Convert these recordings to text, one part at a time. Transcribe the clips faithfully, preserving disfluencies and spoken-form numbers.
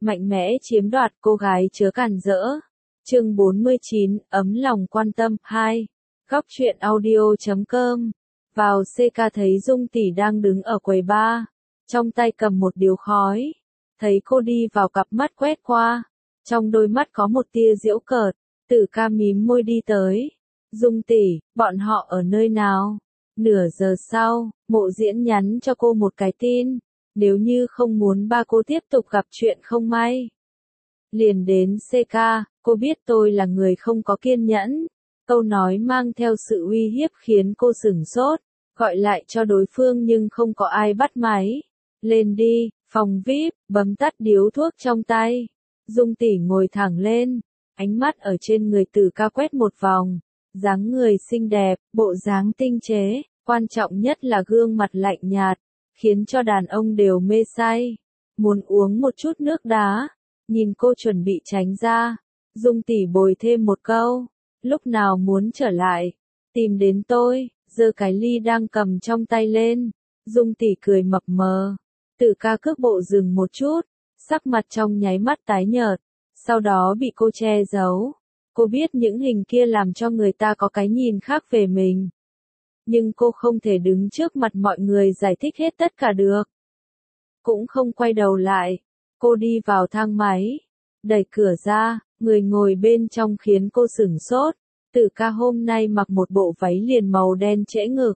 mạnh mẽ chiếm đoạt cô gái chớ cản rỡ. Chương bốn mươi chín, ấm lòng quan tâm, hai. Góc truyện audio chấm com. Vào xê ca thấy Dung tỷ đang đứng ở quầy bar, trong tay cầm một điếu khói. Thấy cô đi vào cặp mắt quét qua, trong đôi mắt có một tia giễu cợt, Tử ca mím môi đi tới. Dung tỷ, bọn họ ở nơi nào? Nửa giờ sau, Mộ Diễn nhắn cho cô một cái tin, nếu như không muốn ba cô tiếp tục gặp chuyện không may. Liền đến xê ca, cô biết tôi là người không có kiên nhẫn. Câu nói mang theo sự uy hiếp khiến cô sửng sốt, gọi lại cho đối phương nhưng không có ai bắt máy. Lên đi, phòng vi ai pi, bấm tắt điếu thuốc trong tay. Dung tỷ ngồi thẳng lên, ánh mắt ở trên người Tử ca quét một vòng. Dáng người xinh đẹp, bộ dáng tinh chế, quan trọng nhất là gương mặt lạnh nhạt, khiến cho đàn ông đều mê say. Muốn uống một chút nước đá, nhìn cô chuẩn bị tránh ra. Dung tỷ bồi thêm một câu, lúc nào muốn trở lại, tìm đến tôi, giơ cái ly đang cầm trong tay lên. Dung tỷ cười mập mờ. Tử ca cước bộ dừng một chút, sắc mặt trong nháy mắt tái nhợt, sau đó bị cô che giấu. Cô biết những hình kia làm cho người ta có cái nhìn khác về mình. Nhưng cô không thể đứng trước mặt mọi người giải thích hết tất cả được. Cũng không quay đầu lại. Cô đi vào thang máy. Đẩy cửa ra, người ngồi bên trong khiến cô sửng sốt. Tử ca hôm nay mặc một bộ váy liền màu đen trễ ngực.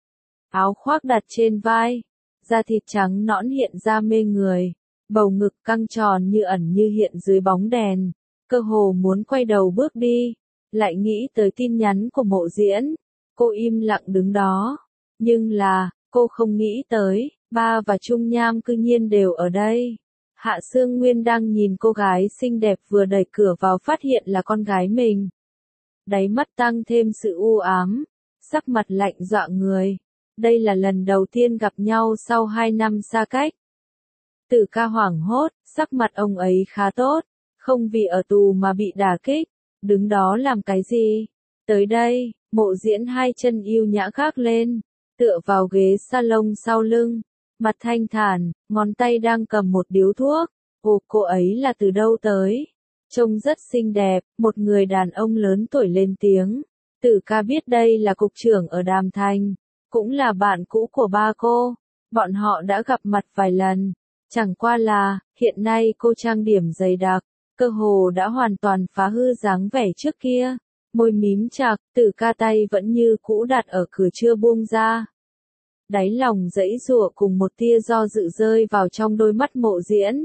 Áo khoác đặt trên vai. Da thịt trắng nõn hiện ra mê người. Bầu ngực căng tròn như ẩn như hiện dưới bóng đèn. Cơ hồ muốn quay đầu bước đi, lại nghĩ tới tin nhắn của Mộ Diễn. Cô im lặng đứng đó. Nhưng là, cô không nghĩ tới, ba và Trung Nham cư nhiên đều ở đây. Hạ Sương Nguyên đang nhìn cô gái xinh đẹp vừa đẩy cửa vào phát hiện là con gái mình. Đáy mắt tăng thêm sự u ám, sắc mặt lạnh dọa người. Đây là lần đầu tiên gặp nhau sau hai năm xa cách. Tử ca hoảng hốt, sắc mặt ông ấy khá tốt. Không vì ở tù mà bị đả kích, đứng đó làm cái gì? Tới đây, Mộ Diễn hai chân yêu nhã gác lên, tựa vào ghế salon sau lưng, mặt thanh thản, ngón tay đang cầm một điếu thuốc. Ồ, cô ấy là từ đâu tới? Trông rất xinh đẹp, một người đàn ông lớn tuổi lên tiếng. Tử ca biết đây là cục trưởng ở Đàm Thành, cũng là bạn cũ của ba cô. Bọn họ đã gặp mặt vài lần, chẳng qua là, hiện nay cô trang điểm dày đặc. Cơ hồ đã hoàn toàn phá hư dáng vẻ trước kia. Môi mím chặt, Tử ca tay vẫn như cũ đặt ở cửa chưa buông ra. Đáy lòng dãy giụa cùng một tia do dự rơi vào trong đôi mắt Mộ Diễn.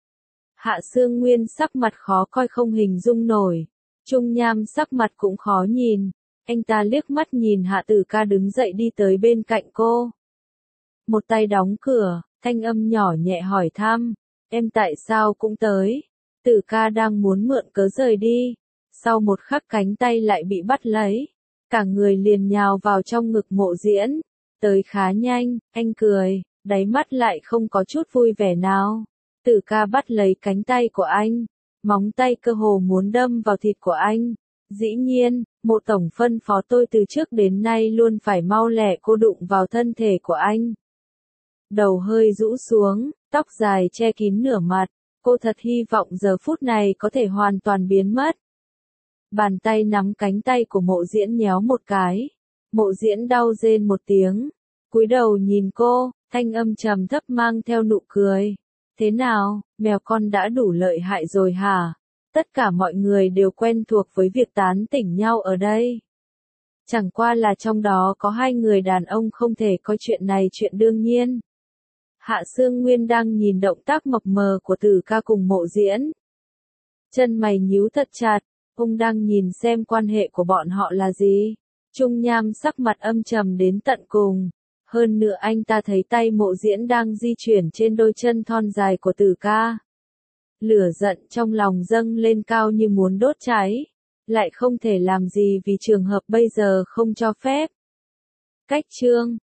Hạ Sương Nguyên sắc mặt khó coi không hình dung nổi. Trung Nham sắc mặt cũng khó nhìn. Anh ta liếc mắt nhìn Hạ Tử ca đứng dậy đi tới bên cạnh cô. Một tay đóng cửa, thanh âm nhỏ nhẹ hỏi thăm. Em tại sao cũng tới? Tử ca đang muốn mượn cớ rời đi, sau một khắc cánh tay lại bị bắt lấy, cả người liền nhào vào trong ngực Mộ Diễn. Tới khá nhanh, anh cười, đáy mắt lại không có chút vui vẻ nào. Tử ca bắt lấy cánh tay của anh, móng tay cơ hồ muốn đâm vào thịt của anh. Dĩ nhiên, Mộ tổng phân phó tôi từ trước đến nay luôn phải mau lẹ cô đụng vào thân thể của anh. Đầu hơi rũ xuống, tóc dài che kín nửa mặt. Cô thật hy vọng giờ phút này có thể hoàn toàn biến mất. Bàn tay nắm cánh tay của Mộ Diễn nhéo một cái. Mộ Diễn đau rên một tiếng. Cúi đầu nhìn cô, thanh âm trầm thấp mang theo nụ cười. Thế nào, mèo con đã đủ lợi hại rồi hả? Tất cả mọi người đều quen thuộc với việc tán tỉnh nhau ở đây. Chẳng qua là trong đó có hai người đàn ông không thể coi chuyện này chuyện đương nhiên. Hạ Sương Nguyên đang nhìn động tác mập mờ của Tử ca cùng Mộ Diễn. Chân mày nhíu thật chặt, ông đang nhìn xem quan hệ của bọn họ là gì. Trung Nham sắc mặt âm trầm đến tận cùng. Hơn nữa anh ta thấy tay Mộ Diễn đang di chuyển trên đôi chân thon dài của Tử ca. Lửa giận trong lòng dâng lên cao như muốn đốt cháy. Lại không thể làm gì vì trường hợp bây giờ không cho phép. Cách chương